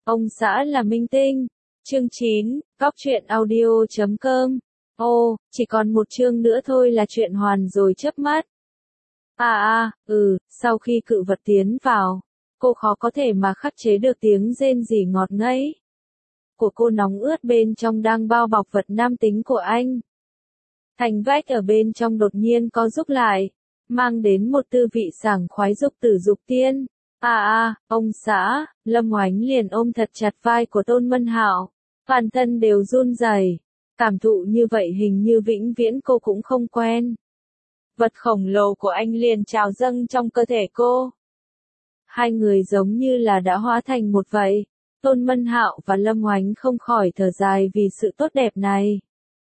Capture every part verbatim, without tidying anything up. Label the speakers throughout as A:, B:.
A: ông xã là minh tinh. Chương chín, góc truyện audio chấm com. Ô, chỉ còn một chương nữa thôi là chuyện hoàn rồi chớp mắt. À à, ừ, sau khi cự vật tiến vào, cô khó có thể mà khắc chế được tiếng rên rỉ ngọt ngấy của cô nóng ướt bên trong đang bao bọc vật nam tính của anh. Thành vách ở bên trong đột nhiên co rúm lại, mang đến một tư vị sảng khoái dục tử dục tiên. À à, ông xã, Lâm Oánh liền ôm thật chặt vai của Tôn Mân Hạo, toàn thân đều run rẩy, cảm thụ như vậy hình như vĩnh viễn cô cũng không quen. Vật khổng lồ của anh liền trào dâng trong cơ thể cô. Hai người giống như là đã hóa thành một vậy. Tôn Mân Hạo và Lâm Oánh không khỏi thở dài vì sự tốt đẹp này.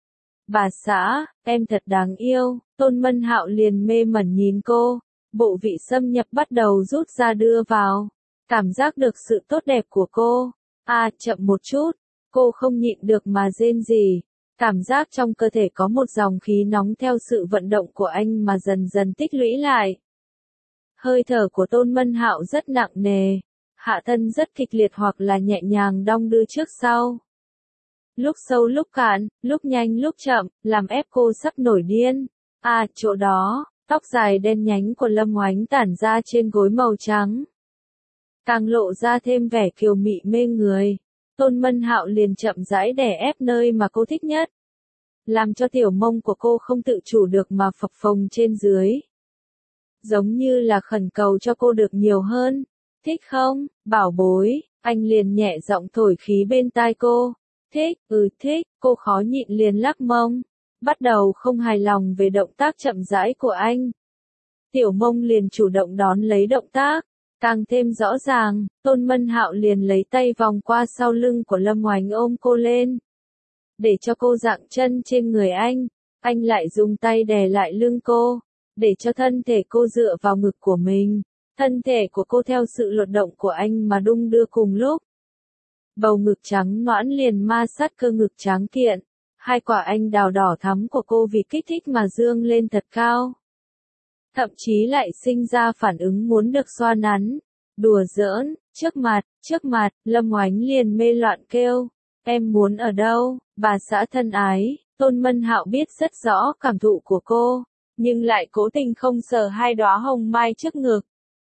A: Bà xã, em thật đáng yêu. Tôn Mân Hạo liền mê mẩn nhìn cô, bộ vị xâm nhập bắt đầu rút ra đưa vào, cảm giác được sự tốt đẹp của cô. À, chậm một chút, cô không nhịn được mà rên rỉ, cảm giác trong cơ thể có một dòng khí nóng theo sự vận động của anh mà dần dần tích lũy lại. Hơi thở của Tôn Mân Hạo rất nặng nề, hạ thân rất kịch liệt hoặc là nhẹ nhàng đong đưa trước sau. Lúc sâu lúc cạn, lúc nhanh lúc chậm, làm ép cô sắp nổi điên. À, chỗ đó, tóc dài đen nhánh của Lâm Oánh tản ra trên gối màu trắng, càng lộ ra thêm vẻ kiều mị mê người. Tôn Mân Hạo liền chậm rãi đè ép nơi mà cô thích nhất, làm cho tiểu mông của cô không tự chủ được mà phập phồng trên dưới, giống như là khẩn cầu cho cô được nhiều hơn. Thích không, bảo bối? Anh liền nhẹ giọng thổi khí bên tai cô. Thích, ừ thích. Cô khó nhịn liền lắc mông, bắt đầu không hài lòng về động tác chậm rãi của anh. Tiểu mông liền chủ động đón lấy động tác, càng thêm rõ ràng. Tôn Mân Hạo liền lấy tay vòng qua sau lưng của Lâm Oánh ôm cô lên, để cho cô dạng chân trên người anh. Anh lại dùng tay đè lại lưng cô, để cho thân thể cô dựa vào ngực của mình. Thân thể của cô theo sự luật động của anh mà đung đưa cùng lúc. Bầu ngực trắng nõn liền ma sát cơ ngực tráng kiện. Hai quả anh đào đỏ thắm của cô vì kích thích mà dương lên thật cao. Thậm chí lại sinh ra phản ứng muốn được xoa nắn, đùa giỡn. Trước mặt, trước mặt, Lâm Oánh liền mê loạn kêu. Em muốn ở đâu, bà xã thân ái? Tôn Mân Hạo biết rất rõ cảm thụ của cô, nhưng lại cố tình không sờ hai đóa hồng mai trước ngực.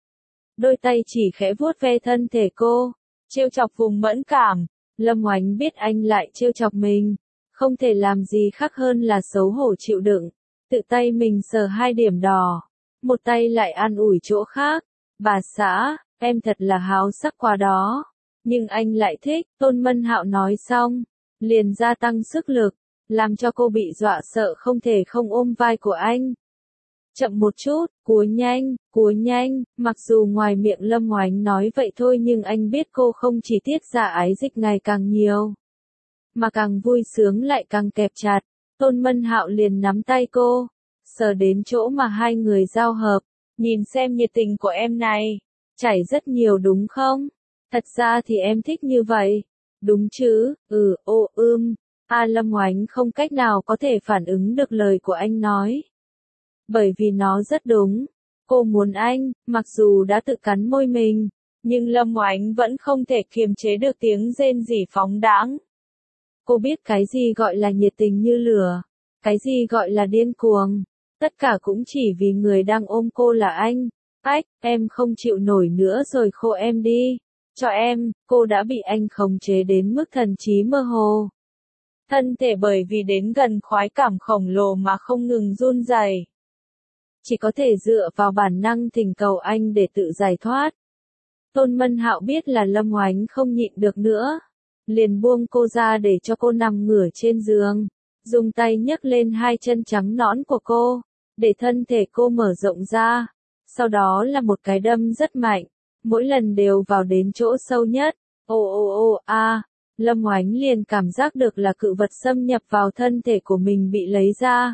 A: Đôi tay chỉ khẽ vuốt ve thân thể cô, trêu chọc vùng mẫn cảm. Lâm Oánh biết anh lại trêu chọc mình, không thể làm gì khác hơn là xấu hổ chịu đựng, tự tay mình sờ hai điểm đỏ, một tay lại an ủi chỗ khác. Bà xã, em thật là háo sắc quá đó, nhưng anh lại thích. Tôn Mân Hạo nói xong, liền gia tăng sức lực, làm cho cô bị dọa sợ không thể không ôm vai của anh. Chậm một chút, cúa nhanh, cúa nhanh. Mặc dù ngoài miệng Lâm Oánh nói vậy thôi nhưng anh biết cô không chỉ tiết ra ái dịch ngày càng nhiều, mà càng vui sướng lại càng kẹp chặt. Tôn Mân Hạo liền nắm tay cô, sờ đến chỗ mà hai người giao hợp. Nhìn xem nhiệt tình của em này, chảy rất nhiều đúng không? Thật ra thì em thích như vậy, đúng chứ? Ừ, ô ưm. A Lâm Oánh không cách nào có thể phản ứng được lời của anh nói, bởi vì nó rất đúng. Cô muốn anh, mặc dù đã tự cắn môi mình, nhưng Lâm Oánh vẫn không thể kiềm chế được tiếng rên rỉ phóng đãng. Cô biết cái gì gọi là nhiệt tình như lửa, cái gì gọi là điên cuồng, tất cả cũng chỉ vì người đang ôm cô là anh. Ách, em không chịu nổi nữa rồi, khô em đi, cho em. Cô đã bị anh khống chế đến mức thần trí mơ hồ, thân thể bởi vì đến gần khoái cảm khổng lồ mà không ngừng run rẩy, chỉ có thể dựa vào bản năng thỉnh cầu anh để tự giải thoát. Tôn Mân Hạo biết là Lâm Oánh không nhịn được nữa, liền buông cô ra để cho cô nằm ngửa trên giường, dùng tay nhấc lên hai chân trắng nõn của cô, để thân thể cô mở rộng ra, sau đó là một cái đâm rất mạnh, mỗi lần đều vào đến chỗ sâu nhất. Ô ô ô a, Lâm Oánh liền cảm giác được là cự vật xâm nhập vào thân thể của mình bị lấy ra.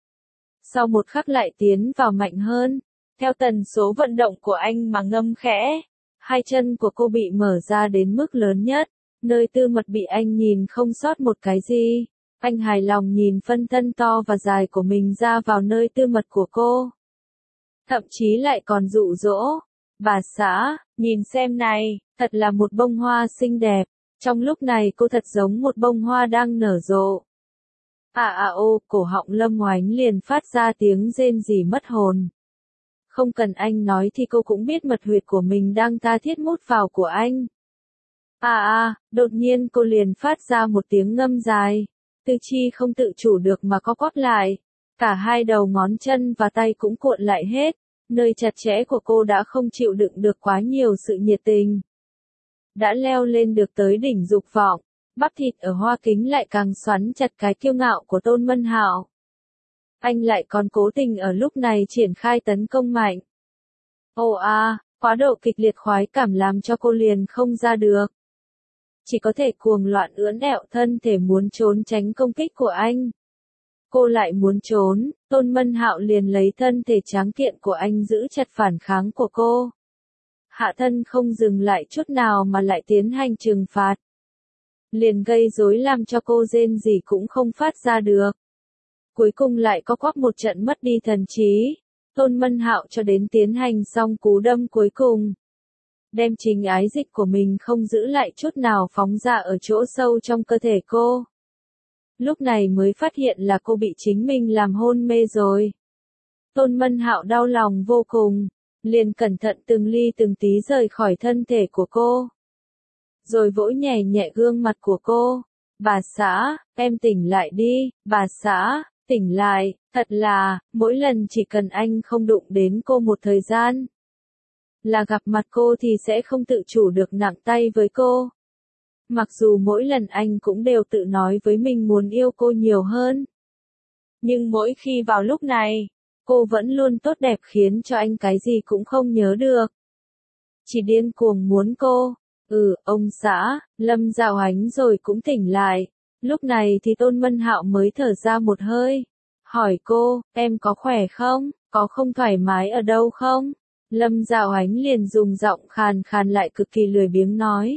A: Sau một khắc lại tiến vào mạnh hơn, theo tần số vận động của anh mà ngâm khẽ. Hai chân của cô bị mở ra đến mức lớn nhất, nơi tư mật bị anh nhìn không sót một cái gì. Anh hài lòng nhìn phân thân to và dài của mình ra vào nơi tư mật của cô, thậm chí lại còn dụ dỗ. Bà xã, nhìn xem này, thật là một bông hoa xinh đẹp. Trong lúc này cô thật giống một bông hoa đang nở rộ. À à ô, cổ họng Lâm Oánh liền phát ra tiếng rên rỉ mất hồn. Không cần anh nói thì cô cũng biết mật huyệt của mình đang tha thiết mút vào của anh. À à, đột nhiên cô liền phát ra một tiếng ngâm dài. Tư chi không tự chủ được mà co quắp lại. Cả hai đầu ngón chân và tay cũng cuộn lại hết. Nơi chặt chẽ của cô đã không chịu đựng được quá nhiều sự nhiệt tình. Đã leo lên được tới đỉnh dục vọng. Bắp thịt ở hoa kính lại càng xoắn chặt cái kiêu ngạo của Tôn Mân Hạo. Anh lại còn cố tình ở lúc này triển khai tấn công mạnh. Ồ à, quá độ kịch liệt khoái cảm làm cho cô liền không ra được. Chỉ có thể cuồng loạn ưỡn ẹo thân thể muốn trốn tránh công kích của anh. Cô lại muốn trốn, Tôn Mân Hạo liền lấy thân thể tráng kiện của anh giữ chặt phản kháng của cô. Hạ thân không dừng lại chút nào mà lại tiến hành trừng phạt. Liền gây rối làm cho cô rên gì cũng không phát ra được. Cuối cùng lại có quắp một trận mất đi thần trí. Tôn Mân Hạo cho đến tiến hành xong cú đâm cuối cùng. Đem chính ái dịch của mình không giữ lại chút nào phóng ra ở chỗ sâu trong cơ thể cô. Lúc này mới phát hiện là cô bị chính mình làm hôn mê rồi. Tôn Mân Hạo đau lòng vô cùng. Liền cẩn thận từng ly từng tí rời khỏi thân thể của cô. Rồi vỗ nhẹ nhẹ gương mặt của cô. Bà xã, em tỉnh lại đi, bà xã, tỉnh lại, thật là, mỗi lần chỉ cần anh không đụng đến cô một thời gian. Là gặp mặt cô thì sẽ không tự chủ được nặng tay với cô. Mặc dù mỗi lần anh cũng đều tự nói với mình muốn yêu cô nhiều hơn. Nhưng mỗi khi vào lúc này, cô vẫn luôn tốt đẹp khiến cho anh cái gì cũng không nhớ được. Chỉ điên cuồng muốn cô. Ừ, ông xã, Lâm Dạo Ánh rồi cũng tỉnh lại. Lúc này thì Tôn Mân Hạo mới thở ra một hơi. Hỏi cô, em có khỏe không? Có không thoải mái ở đâu không? Lâm Dạo Ánh liền dùng giọng khàn khàn lại cực kỳ lười biếng nói.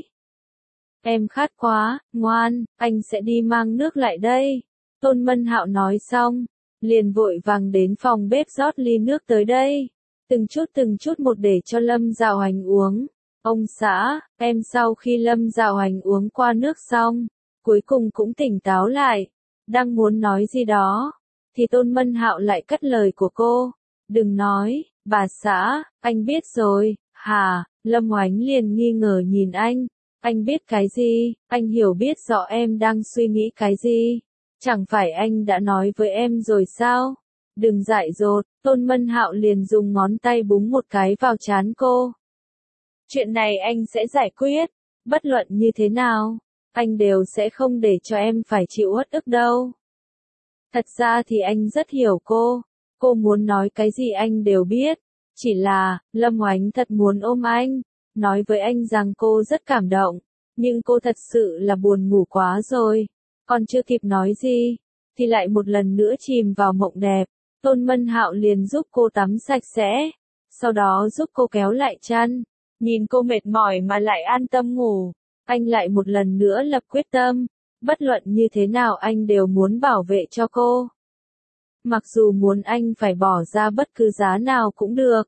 A: Em khát quá, ngoan, anh sẽ đi mang nước lại đây. Tôn Mân Hạo nói xong, liền vội vàng đến phòng bếp rót ly nước tới đây. Từng chút từng chút một để cho Lâm Dạo Ánh uống. Ông xã, em sau khi Lâm Dạo Hành uống qua nước xong, cuối cùng cũng tỉnh táo lại, đang muốn nói gì đó, thì Tôn Mân Hạo lại cắt lời của cô. Đừng nói, bà xã, anh biết rồi, hả? Lâm Oánh liền nghi ngờ nhìn anh. Anh biết cái gì? Anh hiểu biết rõ em đang suy nghĩ cái gì? Chẳng phải anh đã nói với em rồi sao? Đừng dại dột, Tôn Mân Hạo liền dùng ngón tay búng một cái vào trán cô. Chuyện này anh sẽ giải quyết, bất luận như thế nào, anh đều sẽ không để cho em phải chịu uất ức đâu. Thật ra thì anh rất hiểu cô, cô muốn nói cái gì anh đều biết, chỉ là, Lâm Oánh thật muốn ôm anh, nói với anh rằng cô rất cảm động, nhưng cô thật sự là buồn ngủ quá rồi, còn chưa kịp nói gì, thì lại một lần nữa chìm vào mộng đẹp. Tôn Mân Hạo liền giúp cô tắm sạch sẽ, sau đó giúp cô kéo lại chăn. Nhìn cô mệt mỏi mà lại an tâm ngủ, anh lại một lần nữa lập quyết tâm, bất luận như thế nào anh đều muốn bảo vệ cho cô. Mặc dù muốn anh phải bỏ ra bất cứ giá nào cũng được.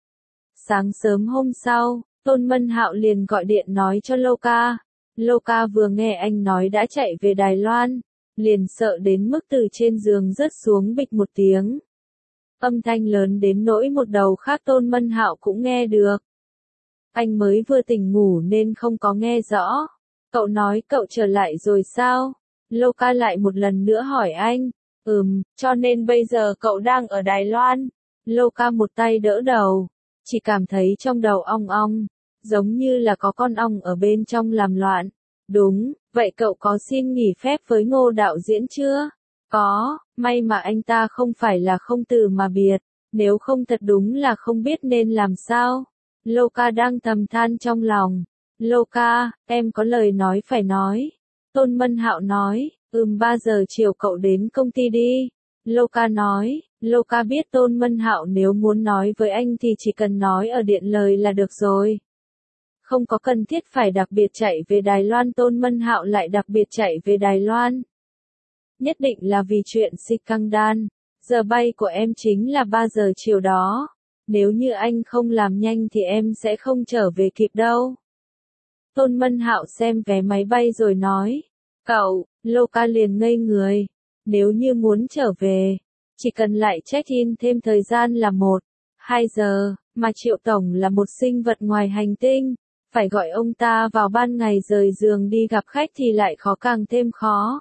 A: Sáng sớm hôm sau, Tôn Mân Hạo liền gọi điện nói cho Lô Ca. Lô Ca vừa nghe anh nói đã chạy về Đài Loan, liền sợ đến mức từ trên giường rớt xuống bịch một tiếng. Âm thanh lớn đến nỗi một đầu khác Tôn Mân Hạo cũng nghe được. Anh mới vừa tỉnh ngủ nên không có nghe rõ. Cậu nói cậu trở lại rồi sao? Lô Ca lại một lần nữa hỏi anh. Ừm, cho nên bây giờ cậu đang ở Đài Loan. Lô Ca một tay đỡ đầu. Chỉ cảm thấy trong đầu ong ong. Giống như là có con ong ở bên trong làm loạn. Đúng, vậy cậu có xin nghỉ phép với Ngô đạo diễn chưa? Có, may mà anh ta không phải là không từ mà biệt. Nếu không thật đúng là không biết nên làm sao. Lô Ca đang thầm than trong lòng. Lô Ca, em có lời nói phải nói. Tôn Mân Hạo nói, ừm ba giờ chiều cậu đến công ty đi. Lô Ca nói, Lô Ca biết Tôn Mân Hạo nếu muốn nói với anh thì chỉ cần nói ở điện lời là được rồi. Không có cần thiết phải đặc biệt chạy về Đài Loan. Tôn Mân Hạo lại đặc biệt chạy về Đài Loan. Nhất định là vì chuyện si căng đan. Giờ bay của em chính là ba giờ chiều đó. Nếu như anh không làm nhanh thì em sẽ không trở về kịp đâu. Tôn Mân Hạo xem vé máy bay rồi nói. Cậu, Loka liền ngây người. Nếu như muốn trở về, chỉ cần lại check-in thêm thời gian là một, hai giờ, mà Triệu Tổng là một sinh vật ngoài hành tinh. Phải gọi ông ta vào ban ngày rời giường đi gặp khách thì lại khó càng thêm khó.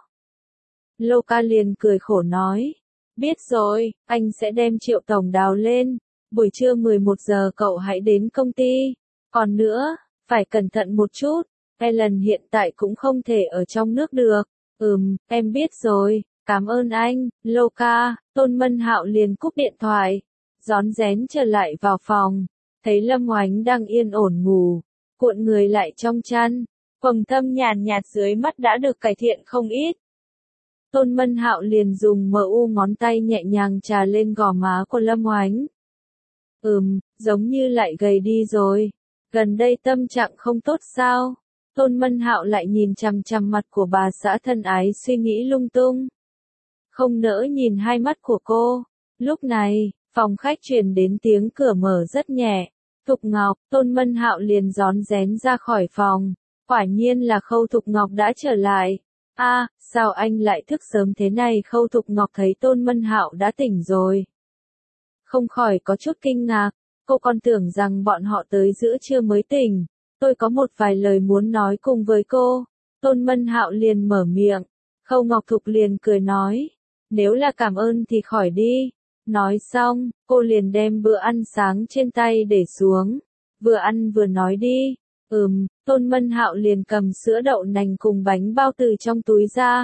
A: Loka liền cười khổ nói. Biết rồi, anh sẽ đem Triệu Tổng đào lên. Buổi trưa mười một giờ cậu hãy đến công ty. Còn nữa, phải cẩn thận một chút. Ellen hiện tại cũng không thể ở trong nước được. Ừm, em biết rồi, cảm ơn anh, Loka. Tôn Mân Hạo liền cúp điện thoại. Rón rén trở lại vào phòng. Thấy Lâm Oánh đang yên ổn ngủ. Cuộn người lại trong chăn. Quầng thâm nhàn nhạt dưới mắt đã được cải thiện không ít. Tôn Mân Hạo liền dùng mờ u ngón tay nhẹ nhàng chà lên gò má của Lâm Oánh. Ừm, giống như lại gầy đi rồi. Gần đây tâm trạng không tốt sao? Tôn Mân Hạo lại nhìn chằm chằm mặt của bà xã thân ái suy nghĩ lung tung. Không nỡ nhìn hai mắt của cô. Lúc này, phòng khách truyền đến tiếng cửa mở rất nhẹ. Thục Ngọc, Tôn Mân Hạo liền rón rén ra khỏi phòng. Quả nhiên là Khâu Thục Ngọc đã trở lại. A, à, sao anh lại thức sớm thế này? Khâu Thục Ngọc thấy Tôn Mân Hạo đã tỉnh rồi. Không khỏi có chút kinh ngạc, cô còn tưởng rằng bọn họ tới giữa trưa mới tỉnh. Tôi có một vài lời muốn nói cùng với cô. Tôn Mân Hạo liền mở miệng. Khâu Ngọc Thục liền cười nói. Nếu là cảm ơn thì khỏi đi. Nói xong, cô liền đem bữa ăn sáng trên tay để xuống. Vừa ăn vừa nói đi. Ừm, Tôn Mân Hạo liền cầm sữa đậu nành cùng bánh bao từ trong túi ra.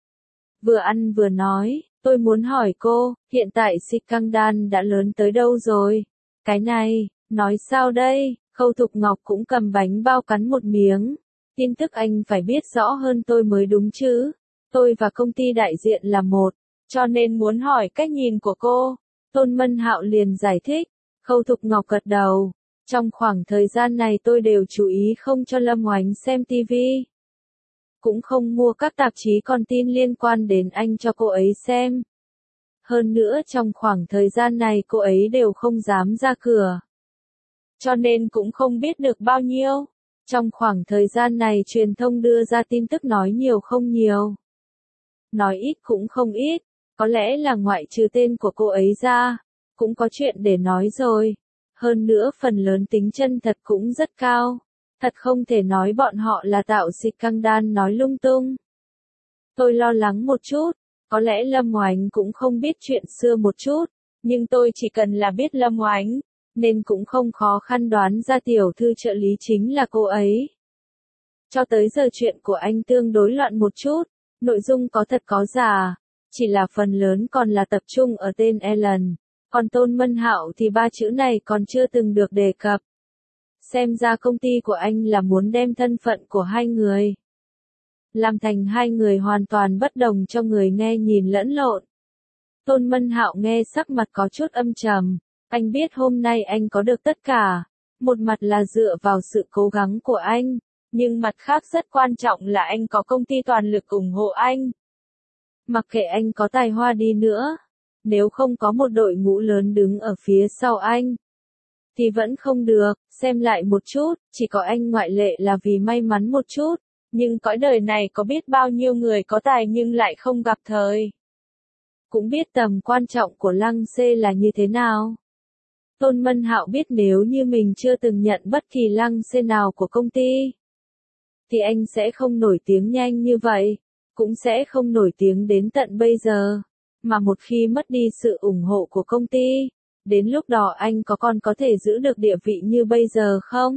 A: Vừa ăn vừa nói, tôi muốn hỏi cô, hiện tại Sikangdan đã lớn tới đâu rồi? Cái này, nói sao đây? Khâu Thục Ngọc cũng cầm bánh bao cắn một miếng. Tin tức anh phải biết rõ hơn tôi mới đúng chứ. Tôi và công ty đại diện là một, cho nên muốn hỏi cách nhìn của cô. Tôn Mân Hạo liền giải thích. Khâu Thục Ngọc gật đầu. Trong khoảng thời gian này tôi đều chú ý không cho Lâm Oánh xem tivi. Cũng không mua các tạp chí con tin liên quan đến anh cho cô ấy xem. Hơn nữa trong khoảng thời gian này cô ấy đều không dám ra cửa. Cho nên cũng không biết được bao nhiêu. Trong khoảng thời gian này truyền thông đưa ra tin tức nói nhiều không nhiều. Nói ít cũng không ít. Có lẽ là ngoại trừ tên của cô ấy ra. Cũng có chuyện để nói rồi. Hơn nữa phần lớn tính chân thật cũng rất cao. Thật không thể nói bọn họ là tạo Sikangdan nói lung tung. Tôi lo lắng một chút. Có lẽ Lâm Oánh cũng không biết chuyện xưa một chút. Nhưng tôi chỉ cần là biết Lâm Oánh. Nên cũng không khó khăn đoán ra tiểu thư trợ lý chính là cô ấy. Cho tới giờ chuyện của anh tương đối loạn một chút. Nội dung có thật có giả. Chỉ là phần lớn còn là tập trung ở tên Ellen. Còn Tôn Mân Hạo thì ba chữ này còn chưa từng được đề cập. Xem ra công ty của anh là muốn đem thân phận của hai người làm thành hai người hoàn toàn bất đồng cho người nghe nhìn lẫn lộn. Tôn Mân Hạo nghe sắc mặt có chút âm trầm. Anh biết hôm nay anh có được tất cả. Một mặt là dựa vào sự cố gắng của anh. Nhưng mặt khác rất quan trọng là anh có công ty toàn lực ủng hộ anh. Mặc kệ anh có tài hoa đi nữa. Nếu không có một đội ngũ lớn đứng ở phía sau anh. Thì vẫn không được, xem lại một chút, chỉ có anh ngoại lệ là vì may mắn một chút. Nhưng cõi đời này có biết bao nhiêu người có tài nhưng lại không gặp thời. Cũng biết tầm quan trọng của Lăng Xê là như thế nào. Tôn Mân Hạo biết nếu như mình chưa từng nhận bất kỳ Lăng Xê nào của công ty. Thì anh sẽ không nổi tiếng nhanh như vậy. Cũng sẽ không nổi tiếng đến tận bây giờ. Mà một khi mất đi sự ủng hộ của công ty. Đến lúc đó anh có còn có thể giữ được địa vị như bây giờ không?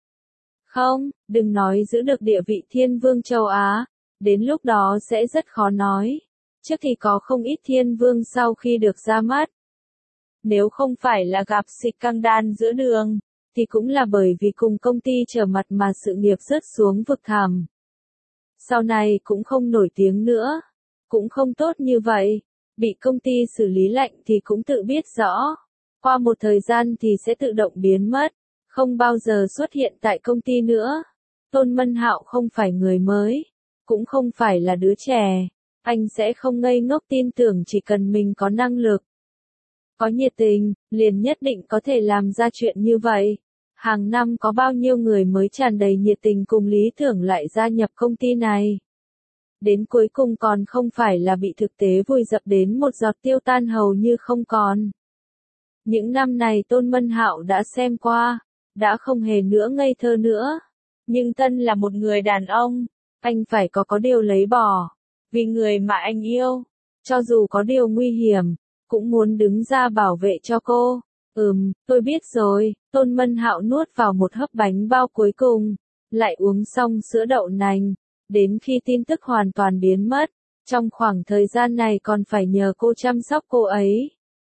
A: Không, đừng nói giữ được địa vị thiên vương châu Á. Đến lúc đó sẽ rất khó nói. Trước thì có không ít thiên vương sau khi được ra mắt. Nếu không phải là gặp Sikangdan giữa đường, thì cũng là bởi vì cùng công ty trở mặt mà sự nghiệp rớt xuống vực thẳm. Sau này cũng không nổi tiếng nữa. Cũng không tốt như vậy. Bị công ty xử lý lạnh thì cũng tự biết rõ. Qua một thời gian thì sẽ tự động biến mất. Không bao giờ xuất hiện tại công ty nữa. Tôn Mân Hạo không phải người mới. Cũng không phải là đứa trẻ. Anh sẽ không ngây ngốc tin tưởng chỉ cần mình có năng lực. Có nhiệt tình, liền nhất định có thể làm ra chuyện như vậy. Hàng năm có bao nhiêu người mới tràn đầy nhiệt tình cùng lý tưởng lại gia nhập công ty này. Đến cuối cùng còn không phải là bị thực tế vùi dập đến một giọt tiêu tan hầu như không còn. Những năm này Tôn Mân Hạo đã xem qua, đã không hề nữa ngây thơ nữa. Nhưng Tân là một người đàn ông, anh phải có có điều lấy bỏ, vì người mà anh yêu, cho dù có điều nguy hiểm, cũng muốn đứng ra bảo vệ cho cô. Ừm, tôi biết rồi, Tôn Mân Hạo nuốt vào một hớp bánh bao cuối cùng, lại uống xong sữa đậu nành, đến khi tin tức hoàn toàn biến mất, trong khoảng thời gian này còn phải nhờ cô chăm sóc cô ấy.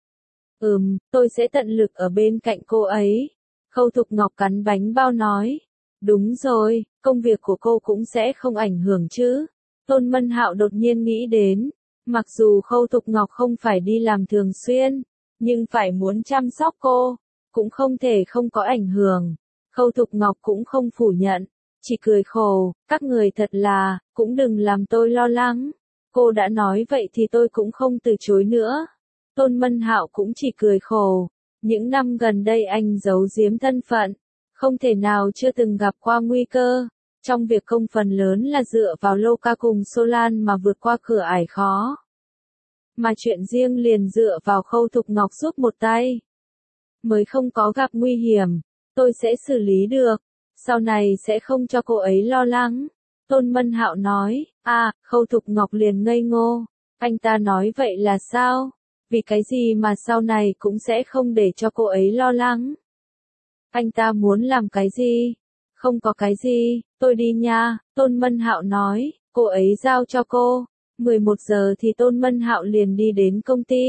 A: Ừm, tôi sẽ tận lực ở bên cạnh cô ấy. Khâu Thục Ngọc cắn bánh bao nói. Đúng rồi, công việc của cô cũng sẽ không ảnh hưởng chứ. Tôn Mân Hạo đột nhiên nghĩ đến, mặc dù Khâu Thục Ngọc không phải đi làm thường xuyên, nhưng phải muốn chăm sóc cô, cũng không thể không có ảnh hưởng. Khâu Thục Ngọc cũng không phủ nhận, chỉ cười khổ, các người thật là, cũng đừng làm tôi lo lắng. Cô đã nói vậy thì tôi cũng không từ chối nữa. Tôn Mân Hạo cũng chỉ cười khổ, những năm gần đây anh giấu giếm thân phận, không thể nào chưa từng gặp qua nguy cơ. Trong việc công phần lớn là dựa vào Loka cùng Solan mà vượt qua cửa ải khó. Mà chuyện riêng liền dựa vào Khâu Thục Ngọc giúp một tay. Mới không có gặp nguy hiểm, tôi sẽ xử lý được, sau này sẽ không cho cô ấy lo lắng. Tôn Mân Hạo nói, à, Khâu Thục Ngọc liền ngây ngô, anh ta nói vậy là sao? Vì cái gì mà sau này cũng sẽ không để cho cô ấy lo lắng? Anh ta muốn làm cái gì? Không có cái gì, tôi đi nha, Tôn Mân Hạo nói, cô ấy giao cho cô. mười một giờ thì Tôn Mân Hạo liền đi đến công ty.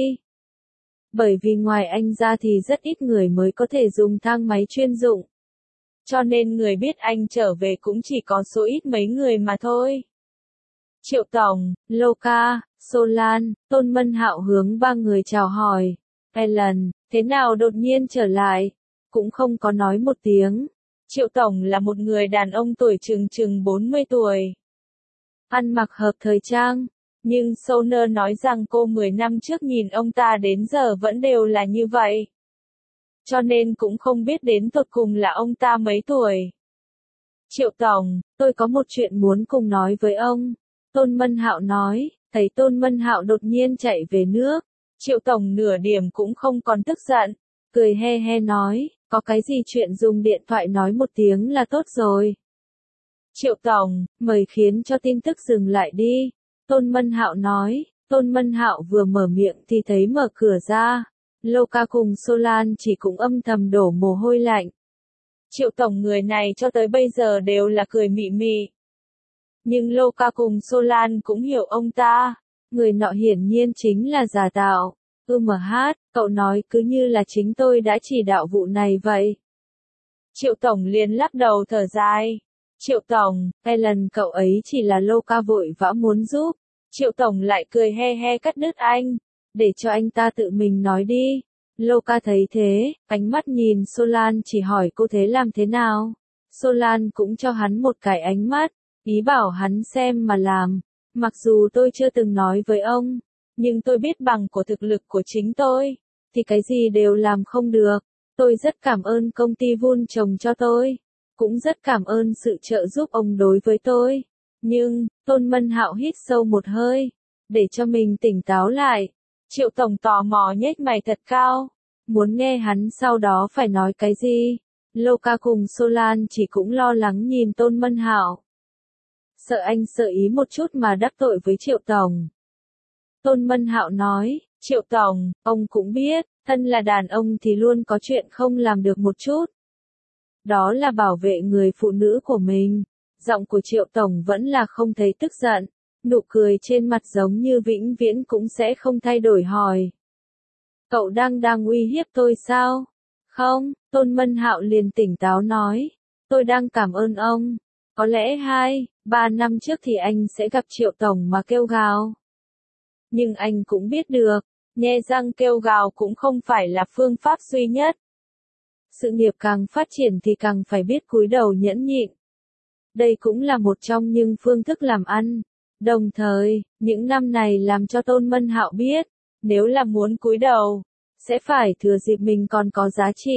A: Bởi vì ngoài anh ra thì rất ít người mới có thể dùng thang máy chuyên dụng. Cho nên người biết anh trở về cũng chỉ có số ít mấy người mà thôi. Triệu Tổng, Loka, Solan, Tôn Mân Hạo hướng ba người chào hỏi. Ellen, thế nào đột nhiên trở lại? Cũng không có nói một tiếng. Triệu Tổng là một người đàn ông tuổi chừng chừng bốn mươi tuổi. Ăn mặc hợp thời trang. Nhưng Soner nói rằng cô mười năm trước nhìn ông ta đến giờ vẫn đều là như vậy. Cho nên cũng không biết đến tột cùng là ông ta mấy tuổi. Triệu Tổng, tôi có một chuyện muốn cùng nói với ông. Tôn Mân Hạo nói, thấy Tôn Mân Hạo đột nhiên chạy về nước. Triệu Tổng nửa điểm cũng không còn tức giận. Cười he he nói, có cái gì chuyện dùng điện thoại nói một tiếng là tốt rồi. Triệu Tổng, mời khiến cho tin tức dừng lại đi. Tôn Mân Hạo nói, Tôn Mân Hạo vừa mở miệng thì thấy mở cửa ra. Loka cùng Solan chỉ cũng âm thầm đổ mồ hôi lạnh. Triệu Tổng người này cho tới bây giờ đều là cười mị mị. Nhưng Loka cùng Solan cũng hiểu ông ta. Người nọ hiển nhiên chính là giả tạo. Ừ mà hát, cậu nói cứ như là chính tôi đã chỉ đạo vụ này vậy. Triệu Tổng liền lắc đầu thở dài. Triệu Tổng, Ellen cậu ấy chỉ là Loka vội vã muốn giúp. Triệu Tổng lại cười he he cắt đứt anh. Để cho anh ta tự mình nói đi. Loka thấy thế, ánh mắt nhìn Solan chỉ hỏi cô thế làm thế nào. Solan cũng cho hắn một cái ánh mắt, ý bảo hắn xem mà làm. Mặc dù tôi chưa từng nói với ông, nhưng tôi biết bằng của thực lực của chính tôi, thì cái gì đều làm không được. Tôi rất cảm ơn công ty vun trồng cho tôi. Cũng rất cảm ơn sự trợ giúp ông đối với tôi. Nhưng, Tôn Mân Hạo hít sâu một hơi, để cho mình tỉnh táo lại. Triệu Tổng tò mò nhếch mày thật cao, muốn nghe hắn sau đó phải nói cái gì. Loka cùng Solan chỉ cũng lo lắng nhìn Tôn Mân Hạo. Sợ anh sợ ý một chút mà đắc tội với Triệu Tổng. Tôn Mân Hạo nói, Triệu Tổng, ông cũng biết, thân là đàn ông thì luôn có chuyện không làm được một chút. Đó là bảo vệ người phụ nữ của mình. Giọng của Triệu Tổng vẫn là không thấy tức giận. Nụ cười trên mặt giống như vĩnh viễn cũng sẽ không thay đổi hỏi. Cậu đang đang uy hiếp tôi sao? Không, Tôn Mân Hạo liền tỉnh táo nói. Tôi đang cảm ơn ông. Có lẽ hai, ba năm trước thì anh sẽ gặp Triệu Tổng mà kêu gào. Nhưng anh cũng biết được, nhe răng kêu gào cũng không phải là phương pháp duy nhất. Sự nghiệp càng phát triển thì càng phải biết cúi đầu nhẫn nhịn. Đây cũng là một trong những phương thức làm ăn. Đồng thời, những năm này làm cho Tôn Mân Hạo biết, nếu là muốn cúi đầu, sẽ phải thừa dịp mình còn có giá trị.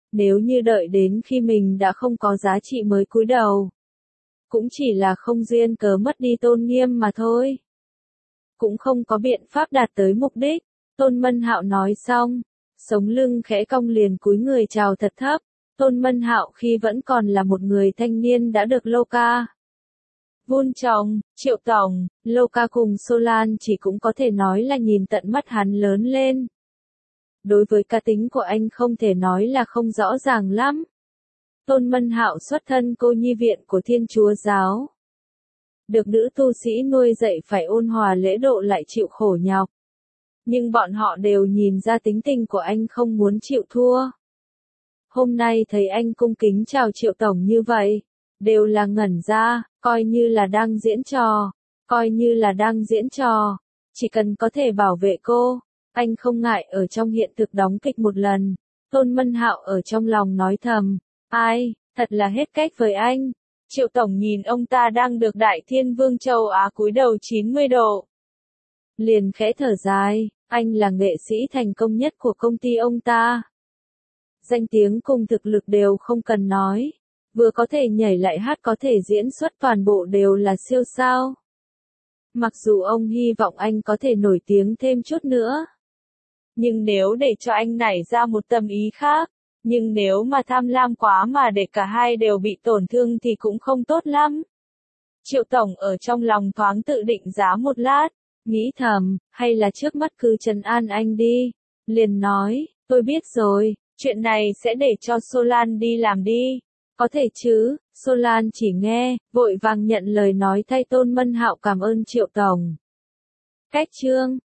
A: Nếu như đợi đến khi mình đã không có giá trị mới cúi đầu, cũng chỉ là không duyên cớ mất đi tôn nghiêm mà thôi. Cũng không có biện pháp đạt tới mục đích. Tôn Mân Hạo nói xong, sống lưng khẽ cong liền cúi người chào thật thấp. Tôn Mân Hạo khi vẫn còn là một người thanh niên đã được Lâu Ca vun trồng, Triệu tổng, Lâu Ca cùng Solan chỉ cũng có thể nói là nhìn tận mắt hắn lớn lên. Đối với cá tính của anh không thể nói là không rõ ràng lắm. Tôn Mân Hạo xuất thân cô nhi viện của Thiên Chúa giáo. Được nữ tu sĩ nuôi dạy phải ôn hòa lễ độ lại chịu khổ nhọc. Nhưng bọn họ đều nhìn ra tính tình của anh không muốn chịu thua. Hôm nay thấy anh cung kính chào Triệu tổng như vậy, đều là ngẩn ra, coi như là đang diễn trò, coi như là đang diễn trò. Chỉ cần có thể bảo vệ cô, anh không ngại ở trong hiện thực đóng kịch một lần. Tôn Mân Hạo ở trong lòng nói thầm, ai, thật là hết cách với anh. Triệu tổng nhìn ông ta đang được Đại Thiên Vương châu Á cúi đầu chín mươi độ. Liền khẽ thở dài, anh là nghệ sĩ thành công nhất của công ty ông ta. Danh tiếng cùng thực lực đều không cần nói. Vừa có thể nhảy lại hát có thể diễn xuất toàn bộ đều là siêu sao. Mặc dù ông hy vọng anh có thể nổi tiếng thêm chút nữa. Nhưng nếu để cho anh nảy ra một tâm ý khác, nhưng nếu mà tham lam quá mà để cả hai đều bị tổn thương thì cũng không tốt lắm. Triệu tổng ở trong lòng thoáng tự định giá một lát, nghĩ thầm, hay là trước mắt cứ trấn an anh đi. Liền nói, tôi biết rồi, chuyện này sẽ để cho Solan đi làm đi. Có thể chứ, Solan chỉ nghe, vội vàng nhận lời nói thay Tôn Mân Hạo cảm ơn Triệu tổng. Cách chương